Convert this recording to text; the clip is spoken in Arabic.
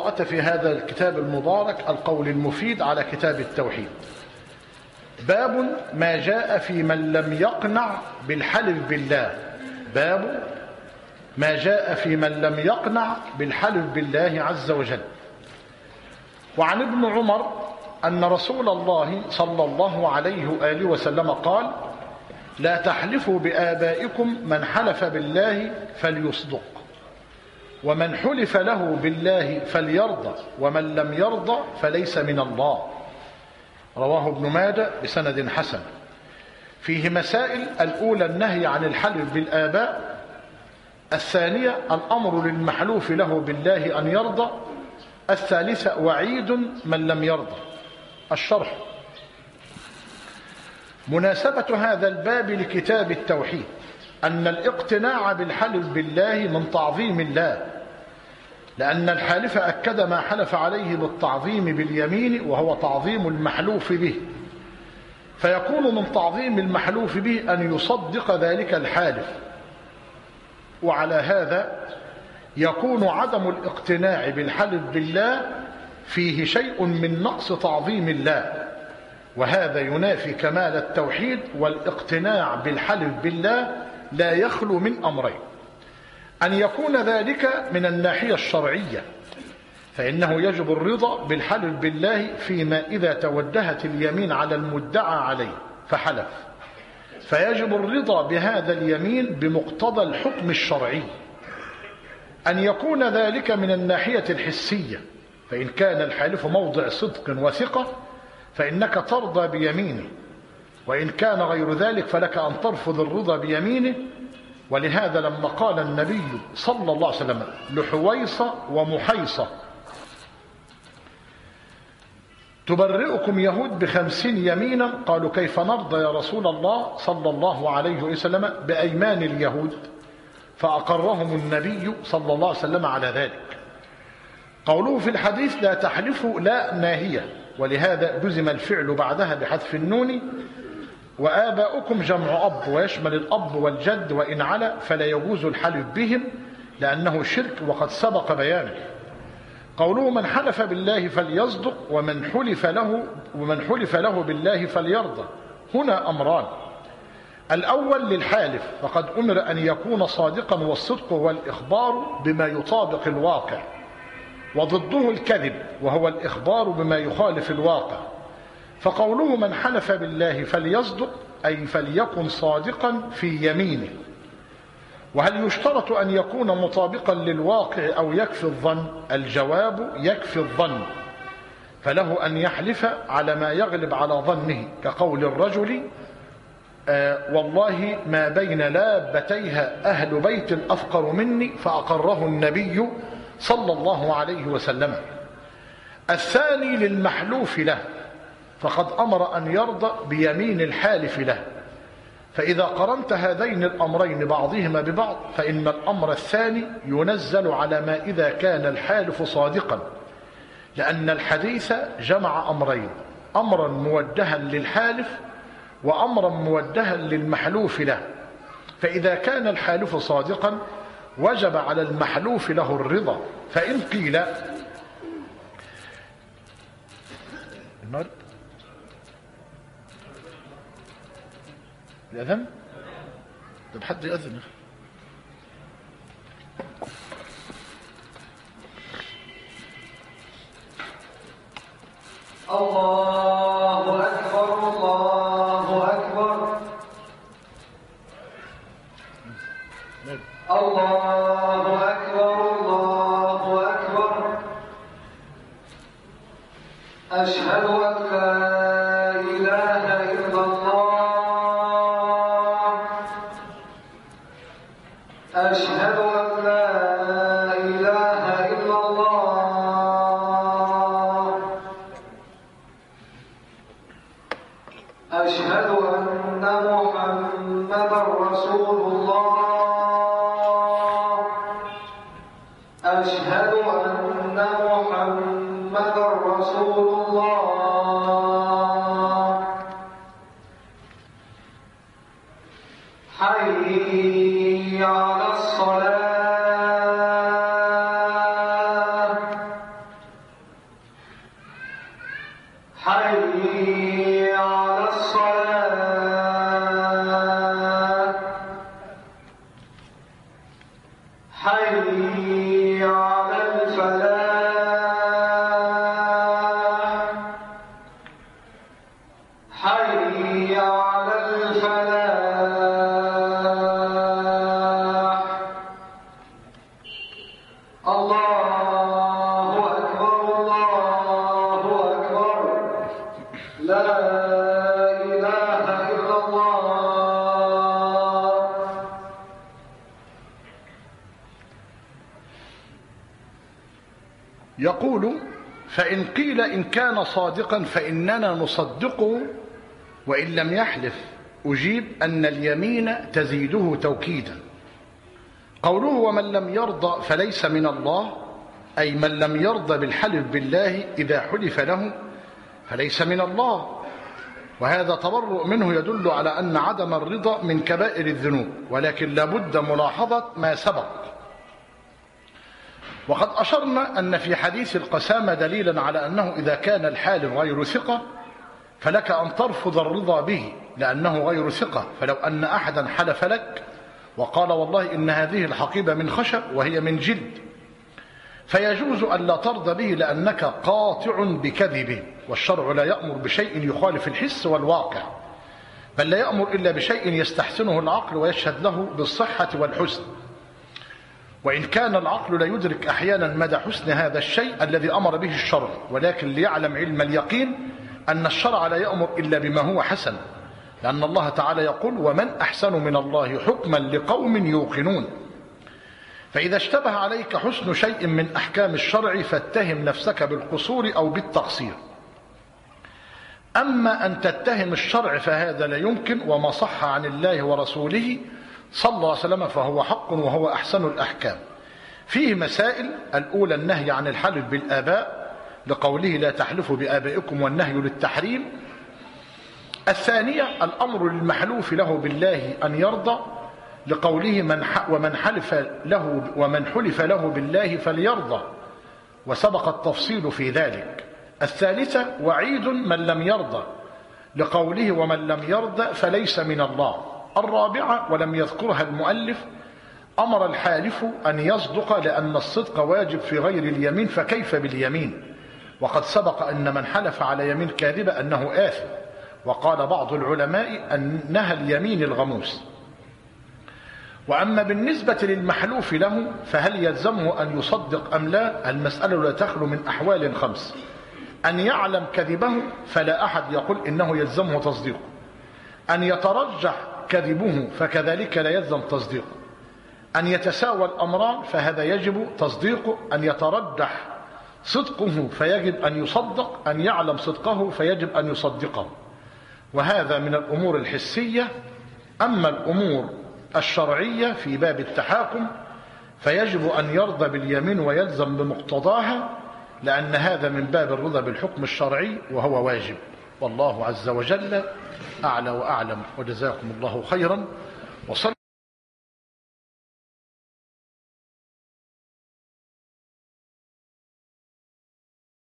القراءة في هذا الكتاب المبارك القول المفيد على كتاب التوحيد. باب ما جاء في من لم يقنع بالحلف بالله. باب ما جاء في من لم يقنع بالحلف بالله عز وجل. وعن ابن عمر أن رسول الله صلى الله عليه وآله وسلم قال: لا تحلفوا بآبائكم، من حلف بالله فليصدق، ومن حلف له بالله فليرضى، ومن لم يرضى فليس من الله. رواه ابن ماجه بسند حسن. فيه مسائل: الأولى النهي عن الحلف بالآباء، الثانية الأمر للمحلوف له بالله أن يرضى، الثالثة وعيد من لم يرضى. الشرح: مناسبة هذا الباب لكتاب التوحيد أن الاقتناع بالحلف بالله من تعظيم الله، لأن الحالف أكد ما حلف عليه بالتعظيم باليمين، وهو تعظيم المحلوف به، فيكون من تعظيم المحلوف به أن يصدق ذلك الحالف. وعلى هذا يكون عدم الاقتناع بالحلف بالله فيه شيء من نقص تعظيم الله، وهذا ينافي كمال التوحيد. والاقتناع بالحلف بالله لا يخلو من أمرين: أن يكون ذلك من الناحية الشرعية، فإنه يجب الرضا بالحلف بالله فيما إذا توجهت اليمين على المدعى عليه فحلف، فيجب الرضا بهذا اليمين بمقتضى الحكم الشرعي. أن يكون ذلك من الناحية الحسية، فإن كان الحالف موضع صدق وثقة فإنك ترضى بيمينه، وإن كان غير ذلك فلك أن ترفض الرضا بيمينه. ولهذا لما قال النبي صلى الله عليه وسلم لحويصة ومحيصة: تبرئكم يهود ب50 يمينا، قالوا: كيف نرضى يا رسول الله صلى الله عليه وسلم بأيمان اليهود؟ فأقرهم النبي صلى الله عليه وسلم على ذلك. قوله في الحديث: لا تحلفوا، لا ناهية، ولهذا جزم الفعل بعدها بحذف النون. وآباؤكم جمع أب، ويشمل الأب والجد، وإن علا فلا يجوز الحلف بهم لأنه شرك وقد سبق بيانه. قوله: من حلف بالله فليصدق، ومن حلف له بالله فليرضى. هنا أمران: الأول للحالف، فقد أمر أن يكون صادقا، والصدق هو الإخبار بما يطابق الواقع، وضده الكذب وهو الإخبار بما يخالف الواقع. فقوله: من حلف بالله فليصدق، أي فليكن صادقا في يمينه. وهل يشترط أن يكون مطابقا للواقع أو يكفي الظن؟ الجواب: يكفي الظن، فله أن يحلف على ما يغلب على ظنه، كقول الرجل: والله ما بين لابتيها أهل بيت أفقر مني، فأقره النبي صلى الله عليه وسلم. الثاني للمحلوف له، فقد أمر أن يرضى بيمين الحالف له. فإذا قرنت هذين الأمرين بعضهما ببعض فإن الأمر الثاني ينزل على ما إذا كان الحالف صادقا، لأن الحديث جمع أمرين: أمرا موجها للحالف وأمرا موجها للمحلوف له. فإذا كان الحالف صادقا وجب على المحلوف له الرضا. فإن قيل: الأذن؟ طب حد يأذن. الله أكبر الله أكبر الله أكبر الله أكبر. أشهد أن لا إله إلا الله. أشهد أن لا إله إلا الله. أشهد أن محمدا رسول الله. أشهد أن محمدا رسول الله. حي على الصلاة. يقول: فإن قيل إن كان صادقا فإننا نصدقه وإن لم يحلف، أجيب أن اليمين تزيده توكيدا. قوله ومن لم يرضى فليس من الله، أي من لم يرضى بالحلف بالله إذا حلف له فليس من الله، وهذا تبرؤ منه يدل على أن عدم الرضا من كبائر الذنوب، ولكن لابد ملاحظة ما سبق. وقد أشرنا أن في حديث القسامة دليلا على أنه إذا كان الحالف غير ثقة فلك أن ترفض الرضا به لأنه غير ثقة. فلو أن أحدا حلف لك وقال والله إن هذه الحقيبة من خشب وهي من جلد، فيجوز أن لا ترضى به لأنك قاطع بكذبه، والشرع لا يأمر بشيء يخالف الحس والواقع، بل لا يأمر إلا بشيء يستحسنه العقل ويشهد له بالصحة والحسن. وإن كان العقل لا يدرك أحيانا مدى حسن هذا الشيء الذي أمر به الشرع، ولكن ليعلم علم اليقين أن الشرع لا يأمر إلا بما هو حسن، لأن الله تعالى يقول: ومن أحسن من الله حكما لقوم يوقنون. فإذا اشتبه عليك حسن شيء من أحكام الشرع فاتهم نفسك بالقصور أو بالتقصير. أما أن تتهم الشرع فهذا لا يمكن، وما صح عن الله ورسوله صلى الله عليه وسلم فهو حق وهو أحسن الأحكام. فيه مسائل: الأولى النهي عن الحلف بالآباء لقوله لا تحلفوا بآبائكم والنهي للتحريم. الثانية الأمر للمحلوف له بالله أن يرضى لقوله ومن حلف له بالله فليرضى، وسبق التفصيل في ذلك. الثالثة وعيد من لم يرضى لقوله ومن لم يرضى فليس من الله. الرابعة ولم يذكرها المؤلف أمر الحالف أن يصدق لأن الصدق واجب في غير اليمين، فكيف باليمين؟ وقد سبق أن من حلف على يمين كاذبة أنه آثم، وقال بعض العلماء أنها اليمين الغموس. وأما بالنسبة للمحلوف له فهل يلزمه أن يصدق أم لا؟ المسألة لا تخلو من أحوال 5: أن يعلم كذبه فلا أحد يقول إنه يلزمه تصديقه، أن يترجح كذبه فكذلك لا يلزم تصديقه، أن يتساوى الأمران فهذا يجب تصديقه، أن يترجح صدقه فيجب أن يصدق، أن يعلم صدقه فيجب أن يصدقه. وهذا من الأمور الحسية. أما الأمور الشرعية في باب التحاكم فيجب أن يرضى باليمين ويلزم بمقتضاها، لأن هذا من باب الرضا بالحكم الشرعي وهو واجب. والله عز وجل أعلى وأعلم، وجزاكم الله خيرا. وصل